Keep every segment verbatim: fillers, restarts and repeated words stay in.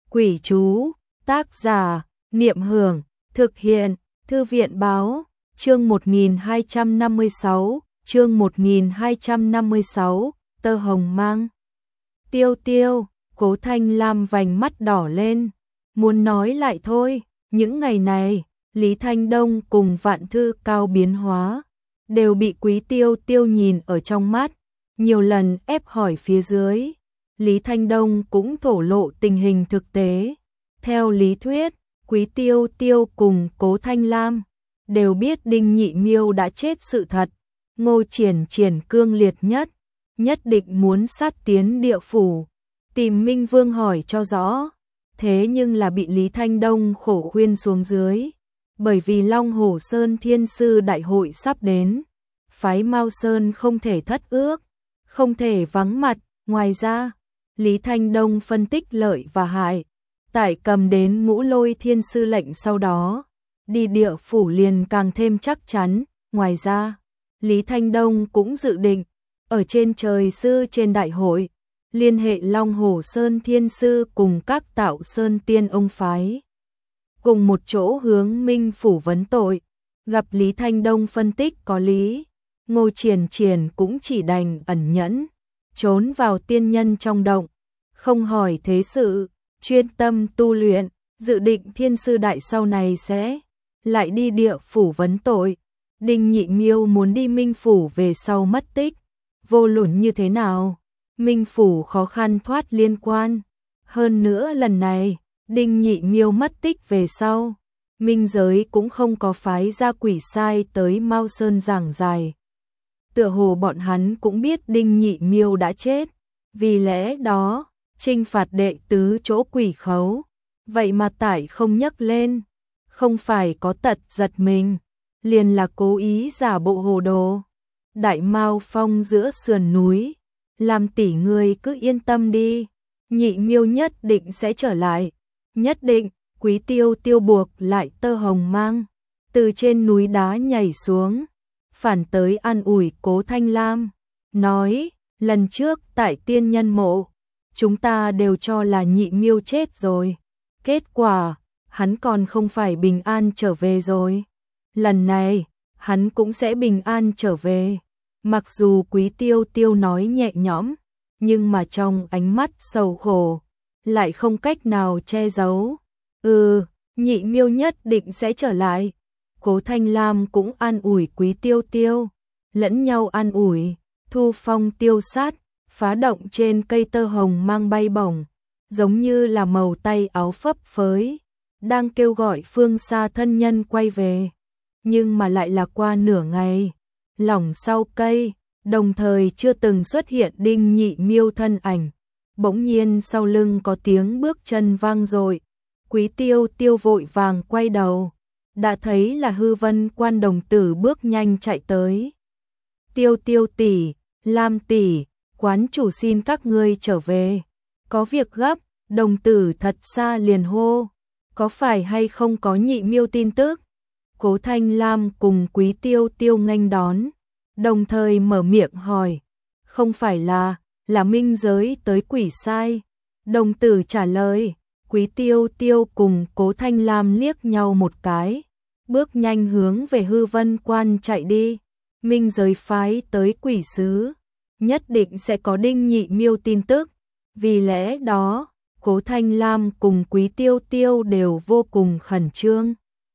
Quỷ chú, tác giả, Niệm Hưởng, thực hiện, Thư viện Báo, chương một nghìn hai trăm năm mươi sáu, chương một nghìn hai trăm năm mươi sáu, tơ hồng mang. Tiêu Tiêu, Cố Thanh Lam vành mắt đỏ lên, muốn nói lại thôi, những ngày này, Lý Thanh Đông cùng Vạn Thư Cao biến hóa, đều bị Quý Tiêu Tiêu nhìn ở trong mắt, nhiều lần ép hỏi phía dưới. Lý Thanh Đông cũng thổ lộ tình hình thực tế. Theo lý thuyết, Quý Tiêu Tiêu cùng Cố Thanh Lam đều biết Đinh Nhị Miêu đã chết sự thật. Ngô Triển Triển cương liệt nhất, nhất định muốn sát tiến địa phủ, tìm Minh Vương hỏi cho rõ. Thế nhưng là bị Lý Thanh Đông khổ khuyên xuống dưới. Bởi vì Long Hổ Sơn Thiên Sư Đại hội sắp đến, phái Mao Sơn không thể thất ước, không thể vắng mặt. Ngoài ra, Lý Thanh Đông phân tích lợi và hại, tại cầm đến Ngũ Lôi Thiên Sư lệnh sau đó, đi địa phủ liền càng thêm chắc chắn. Ngoài ra, Lý Thanh Đông cũng dự định, ở trên trời sư trên đại hội, liên hệ Long Hổ Sơn Thiên Sư cùng các Tạo Sơn Tiên ông phái, cùng một chỗ hướng Minh phủ vấn tội. Gặp Lý Thanh Đông phân tích có lý, Ngô Triển Triển cũng chỉ đành ẩn nhẫn, trốn vào tiên nhân trong động, không hỏi thế sự, chuyên tâm tu luyện, dự định Thiên Sư Đại sau này sẽ lại đi địa phủ vấn tội. Đinh Nhị Miêu muốn đi Minh phủ về sau mất tích, vô luận như thế nào, Minh phủ khó khăn thoát liên quan. Hơn nữa lần này, Đinh Nhị Miêu mất tích về sau, Minh giới cũng không có phái ra quỷ sai tới Mao Sơn giảng giải. Tựa hồ bọn hắn cũng biết Đinh Nhị Miêu đã chết, vì lẽ đó, trinh phạt đệ tứ chỗ quỷ khấu, vậy mà tại không nhắc lên, không phải có tật giật mình, liền là cố ý giả bộ hồ đồ. Đại Mao Phong giữa sườn núi, làm tỷ người cứ yên tâm đi, Nhị Miêu nhất định sẽ trở lại, nhất định. Quý Tiêu Tiêu buộc lại tơ hồng mang, từ trên núi đá nhảy xuống, phản tới an ủi Cố Thanh Lam, nói, lần trước tại tiên nhân mộ, chúng ta đều cho là Nhị Miêu chết rồi, kết quả, hắn còn không phải bình an trở về rồi. Lần này, hắn cũng sẽ bình an trở về. Mặc dù Quý Tiêu Tiêu nói nhẹ nhõm, nhưng mà trong ánh mắt sầu khổ, lại không cách nào che giấu. Ừ, Nhị Miêu nhất định sẽ trở lại. Cố Thanh Lam cũng an ủi Quý Tiêu Tiêu, lẫn nhau an ủi. Thu phong tiêu sát, phá động trên cây tơ hồng mang bay bổng, giống như là màu tay áo phấp phới, đang kêu gọi phương xa thân nhân quay về. Nhưng mà lại là qua nửa ngày, lỏng sau cây, đồng thời chưa từng xuất hiện Đinh Nhị Miêu thân ảnh. Bỗng nhiên sau lưng có tiếng bước chân vang dội. Quý Tiêu Tiêu vội vàng quay đầu, đã thấy là Hư Vân Quan đồng tử bước nhanh chạy tới. Tiêu Tiêu tỷ, Lam tỷ, quán chủ xin các ngươi trở về, có việc gấp. Đồng tử thật xa liền hô, có phải hay không có Nhị Miêu tin tức? Cố Thanh Lam cùng Quý Tiêu Tiêu nghênh đón, đồng thời mở miệng hỏi, không phải là, là Minh giới tới quỷ sai? Đồng tử trả lời. Quý Tiêu Tiêu cùng Cố Thanh Lam liếc nhau một cái, bước nhanh hướng về Hư Vân Quan chạy đi. Minh giới phái tới quỷ sứ, nhất định sẽ có Đinh Nhị Miêu tin tức. Vì lẽ đó, Cố Thanh Lam cùng Quý Tiêu Tiêu đều vô cùng khẩn trương.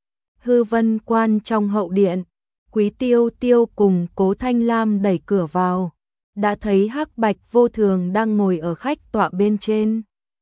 Hư Vân Quan trong hậu điện, Quý Tiêu Tiêu cùng Cố Thanh Lam đẩy cửa vào, đã thấy Hắc Bạch Vô Thường đang ngồi ở khách tọa bên trên.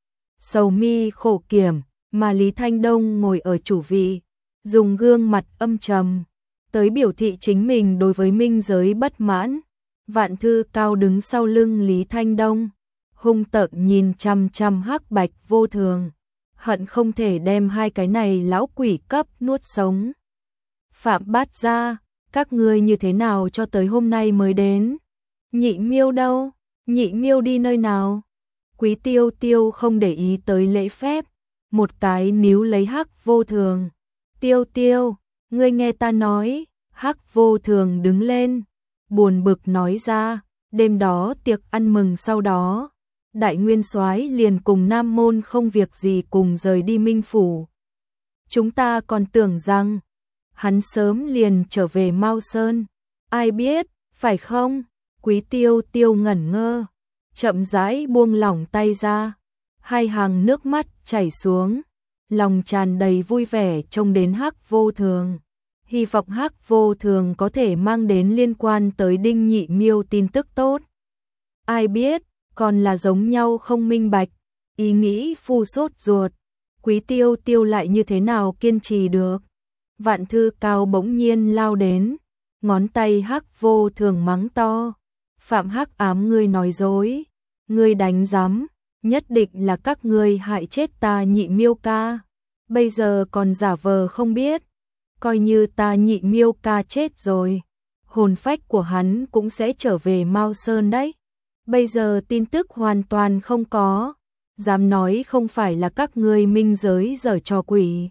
Sầu mi khổ kiểm, mà Lý Thanh Đông ngồi ở chủ vị, dùng gương mặt âm trầm, tới biểu thị chính mình đối với Minh giới bất mãn. Vạn Thư Cao đứng sau lưng Lý Thanh Đông, hung tợn nhìn chăm chăm Hắc Bạch Vô Thường, hận không thể đem hai cái này lão quỷ cấp nuốt sống. Phạm Bát Gia, các ngươi như thế nào cho tới hôm nay mới đến? Nhị Miêu đâu? Nhị Miêu đi nơi nào? Quý Tiêu Tiêu không để ý tới lễ phép, một cái níu lấy Hắc Vô Thường. Tiêu Tiêu, ngươi nghe ta nói. Hắc Vô Thường đứng lên, buồn bực nói ra, đêm đó tiệc ăn mừng sau đó, Đại nguyên soái liền cùng Nam Môn không việc gì cùng rời đi Minh Phủ. Chúng ta còn tưởng rằng hắn sớm liền trở về Mao Sơn. Ai biết, phải không? Quý Tiêu Tiêu ngẩn ngơ, chậm rãi buông lỏng tay ra, hai hàng nước mắt chảy xuống, lòng tràn đầy vui vẻ trông đến Hắc Vô Thường. Hy vọng Hắc Vô Thường có thể mang đến liên quan tới Đinh Nhị Miêu tin tức tốt. Ai biết, còn là giống nhau không minh bạch, ý nghĩ phu sốt ruột. Quý Tiêu Tiêu lại như thế nào kiên trì được? Vạn Thư Cao bỗng nhiên lao đến, ngón tay Hắc Vô Thường mắng to. Phạm Hắc Ám, ngươi nói dối, ngươi đánh rắm, nhất định là các ngươi hại chết ta Nhị Miêu ca. Bây giờ còn giả vờ không biết, coi như ta Nhị Miêu ca chết rồi, hồn phách của hắn cũng sẽ trở về Mao Sơn đấy. Bây giờ tin tức hoàn toàn không có, dám nói không phải là các ngươi minh giới giở trò quỷ.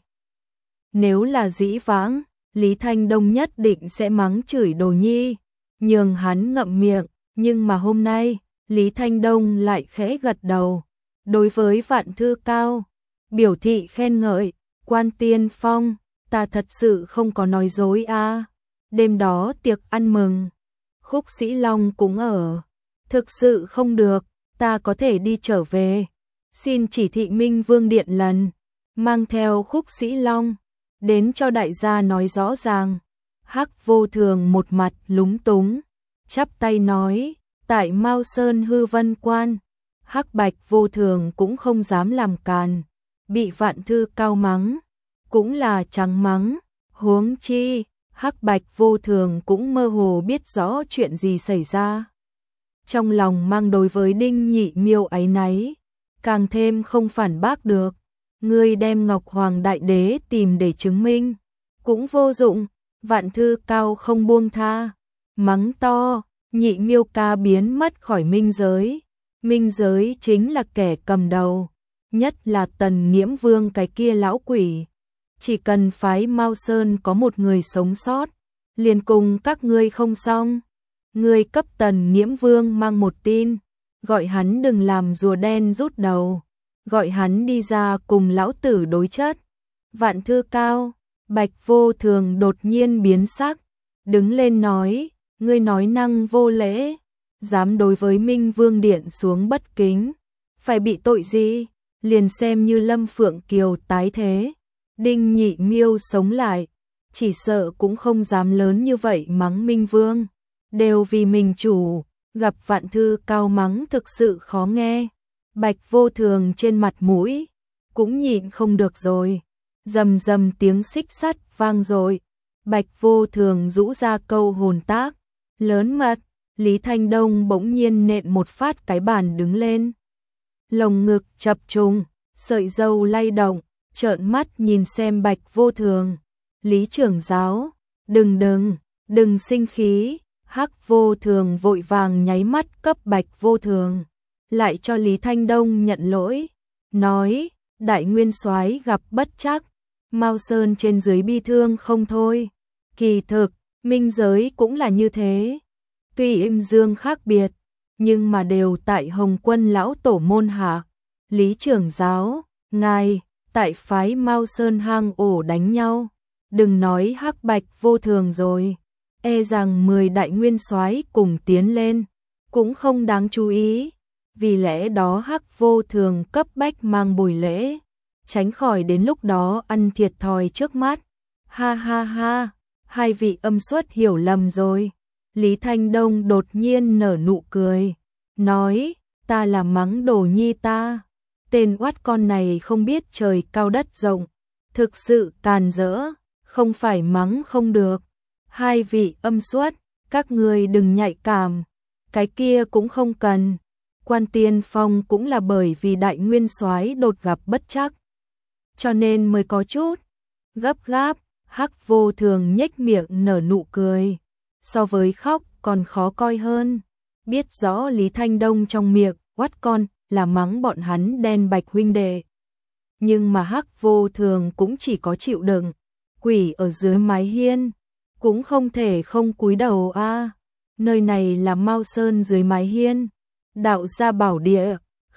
Nếu là dĩ vãng, Lý Thanh Đông nhất định sẽ mắng chửi Đồ Nhi, nhường hắn ngậm miệng, nhưng mà hôm nay, Lý Thanh Đông lại khẽ gật đầu. Đối với Vạn Thư Cao, biểu thị khen ngợi, Quan Tiên Phong, ta thật sự không có nói dối a. Đêm đó tiệc ăn mừng, Khúc Sĩ Long cũng ở. Thực sự không được, ta có thể đi trở về. Xin chỉ thị Minh Vương điện lần, mang theo Khúc Sĩ Long, đến cho đại gia nói rõ ràng. Hắc Vô Thường một mặt lúng túng, chắp tay nói, tại Mao Sơn Hư Vân Quan, Hắc Bạch Vô Thường cũng không dám làm càn, bị Vạn Thư Cao mắng, cũng là trắng mắng, huống chi, Hắc Bạch Vô Thường cũng mơ hồ biết rõ chuyện gì xảy ra. Trong lòng mang đối với Đinh Nhị Miêu áy náy, càng thêm không phản bác được. Ngươi đem Ngọc Hoàng Đại Đế tìm để chứng minh, cũng vô dụng. Vạn Thư Cao không buông tha, mắng to, Nhị Miêu ca biến mất khỏi minh giới. Minh giới chính là kẻ cầm đầu, nhất là Tần Nghiễm Vương cái kia lão quỷ. Chỉ cần phái Mao Sơn có một người sống sót, liền cùng các ngươi không xong. Ngươi cấp Tần Nghiễm Vương mang một tin, gọi hắn đừng làm rùa đen rút đầu, gọi hắn đi ra cùng lão tử đối chất. Vạn Thư Cao, Bạch Vô Thường đột nhiên biến sắc, đứng lên nói, ngươi nói năng vô lễ, dám đối với Minh Vương điện xuống bất kính, phải bị tội gì? Liền xem như Lâm Phượng Kiều tái thế, Đinh Nhị Miêu sống lại, chỉ sợ cũng không dám lớn như vậy mắng Minh Vương. Đều vì mình chủ, gặp Vạn Thư Cao mắng thực sự khó nghe. Bạch Vô Thường trên mặt mũi cũng nhịn không được rồi, rầm rầm tiếng xích sắt vang rồi. Bạch Vô Thường rũ ra câu hồn tác, lớn mật. Lý Thanh Đông bỗng nhiên nện một phát cái bàn đứng lên, lồng ngực chập trùng, sợi râu lay động, trợn mắt nhìn xem Bạch Vô Thường. Lý trưởng giáo, đừng đừng, đừng sinh khí. Hắc Vô Thường vội vàng nháy mắt cấp Bạch Vô Thường, lại cho Lý Thanh Đông nhận lỗi, nói, đại nguyên soái gặp bất trắc, Mao Sơn trên dưới bi thương không thôi. Kỳ thực, minh giới cũng là như thế, tuy im dương khác biệt, nhưng mà đều tại Hồng Quân lão tổ môn hạ. Lý trưởng giáo, ngài, tại phái Mao Sơn hang ổ đánh nhau, đừng nói Hắc Bạch Vô Thường rồi, e rằng mười đại nguyên soái cùng tiến lên, cũng không đáng chú ý. Vì lẽ đó Hắc Vô Thường cấp bách mang buổi lễ, tránh khỏi đến lúc đó ăn thiệt thòi trước mắt. Ha ha ha, hai vị âm xuất hiểu lầm rồi. Lý Thanh Đông đột nhiên nở nụ cười, nói, ta là mắng Đồ Nhi ta. Tên oát con này không biết trời cao đất rộng, thực sự càn rỡ, không phải mắng không được. Hai vị âm xuất, các người đừng nhạy cảm, cái kia cũng không cần. Quan Tiên Phong cũng là bởi vì đại nguyên soái đột gặp bất trắc, cho nên mới có chút gấp gáp. Hắc Vô Thường nhếch miệng nở nụ cười, so với khóc còn khó coi hơn. Biết rõ Lý Thanh Đông trong miệng oát con là mắng bọn hắn đen bạch huynh đệ, nhưng mà Hắc Vô Thường cũng chỉ có chịu đựng. Quỷ ở dưới mái hiên, cũng không thể không cúi đầu a. Nơi này là Mao Sơn dưới mái hiên, đạo gia bảo địa,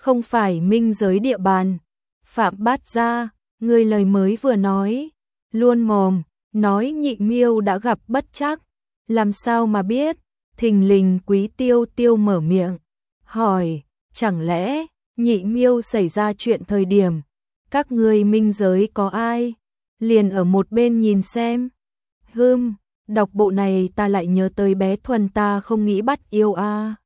không phải minh giới địa bàn. Phạm Bát Gia, ngươi lời mới vừa nói, luôn mồm, nói Nhị Miêu đã gặp bất trắc, làm sao mà biết? Thình lình Quý Tiêu Tiêu mở miệng, hỏi, chẳng lẽ Nhị Miêu xảy ra chuyện thời điểm các ngươi minh giới có ai? Liền ở một bên nhìn xem. Hừm, đọc bộ này ta lại nhớ tới bé Thuần ta không nghĩ bắt yêu a. À.